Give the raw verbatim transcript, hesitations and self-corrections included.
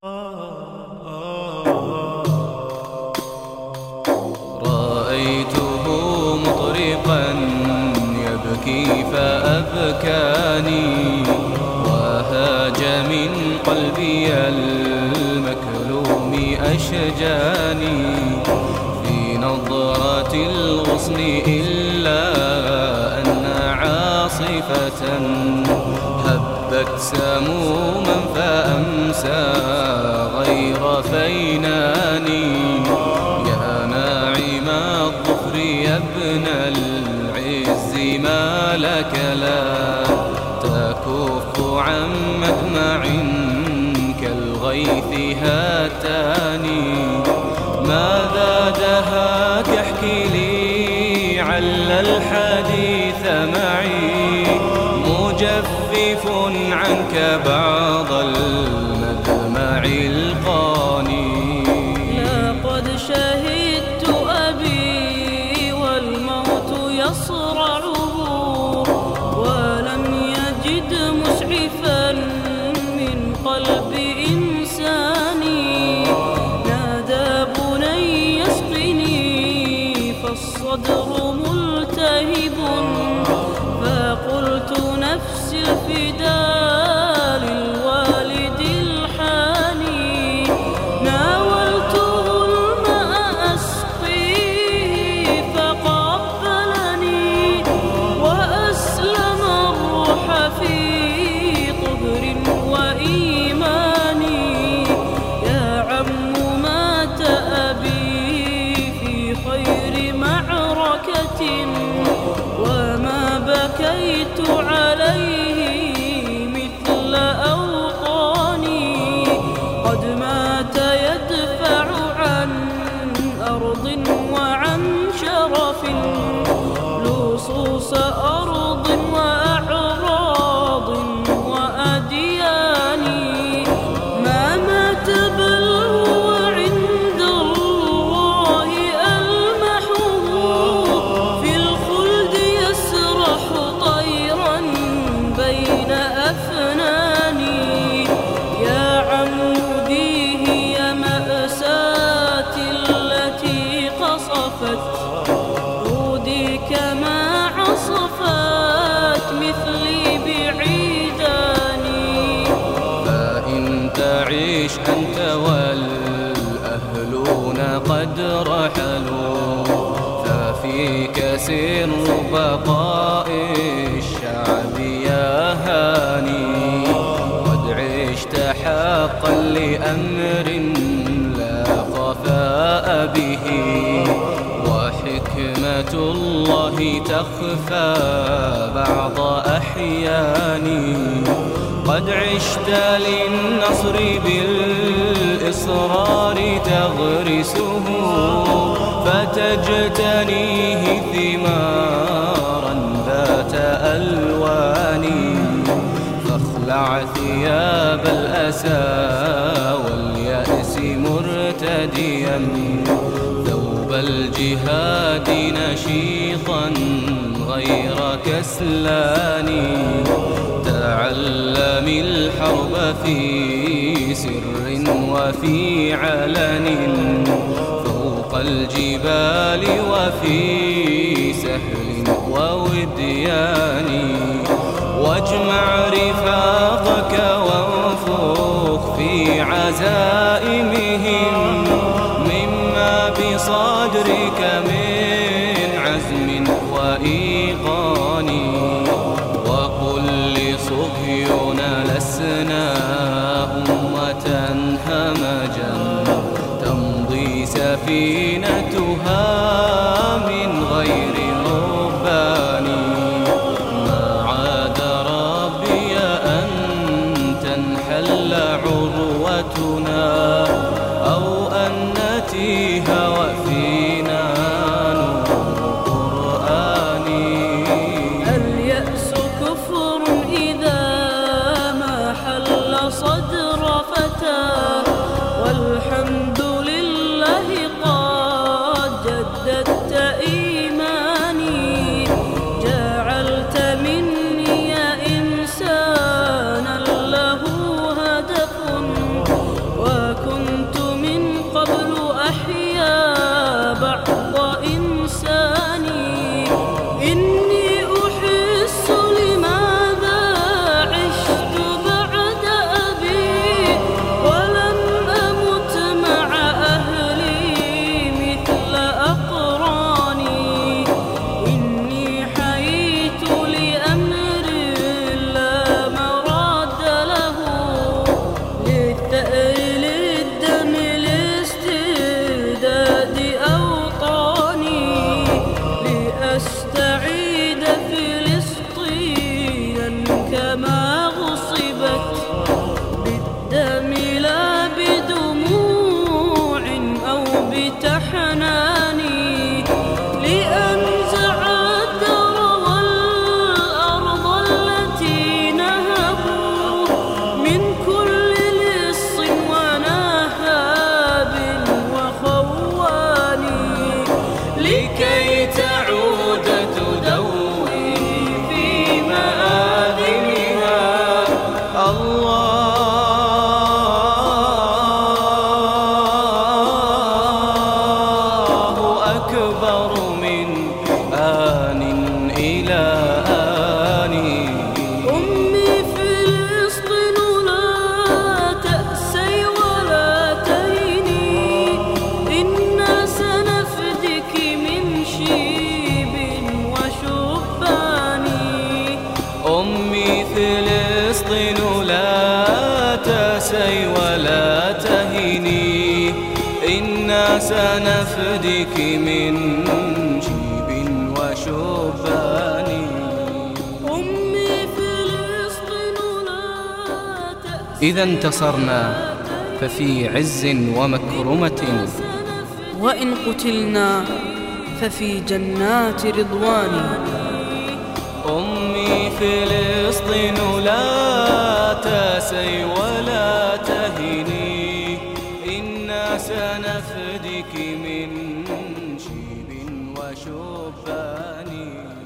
رأيته مطرقا يبكي فأبكاني، وهاج من قلبي المكلوم أشجاني. في نظرة الغصن إلا أن عاصفة هبت سموما فأمسى غير فيناني. يا ناعم الظفر يا ابن العز ما لك لا تكف عن مدمع كالغيث هاتاني. ماذا دهاك احكي لي عل الحديث معي، مجفف عنك بعض المدمع القاني. لقد شهدت أبي والموت يصرعه، ولم يجد مسعفا من قلب إنساني. نادى بني اسقني فالصدر ملتهب، فقلت نفسي الفداء للوالد الحاني. ناولته الماء أسقيه فقبلني، وأسلم الروح في طهر وإيماني. يا عم مات أبي في خير معركة، وما بكيت عليه مثل أوطاني. قد مات يدفع عن أرض وعن شرف، لصوص أرض وأعراض وأديان. ما مات بل هو عند الله ألمحه، في الخلد يسرح طيرا بين أفناني. يا عم ذي هي مأساتي التي قصفت عودي كما عصفت مثلي بعيداني. فإن تعيش أنت والأهلون قد رحلوا، ففيك سر بقاء الشعب يا هاني. قد عشت حقا لأمر لا خفاء به، وحكمة الله تخفى بعض أحياني. قد عشت للنصر بالإصرار تغرسه، فتجتنيه ثمارا ذات ألوان. فاخلع ثياب الأسى واليأس مرتديا، ثوب الجهاد نشيطا غير كسلان. تعلم الحرب في سر وفي علن، فوق الجبال وفي سهل ووديان. واجمع رفاقك وانفخ في عزائمهم مما بصدرك من عزم وإيقان. وقل لصهيون لسنا أمة همجا تمضي سفينتها من غير ربان. ما عاد ربي أن تنحل عروتنا، أو أن نتيها وفينا نور القرآن. اليأس كفر إذا ما حل صدر فتى، والحمد لله قد جددت إيماني. جعلت مني إنسانا له هدف، تأسي ولا تهني، إنا سنفديك من شيب وشبان. أمي فلسطين لا تأسي إذا انتصرنا ففي عز ومكرمة، وإن قتلنا ففي جنات رضوان. أمي فلسطين لا تأسي ولا تهني، إنا سنفديك من شيب وشبان.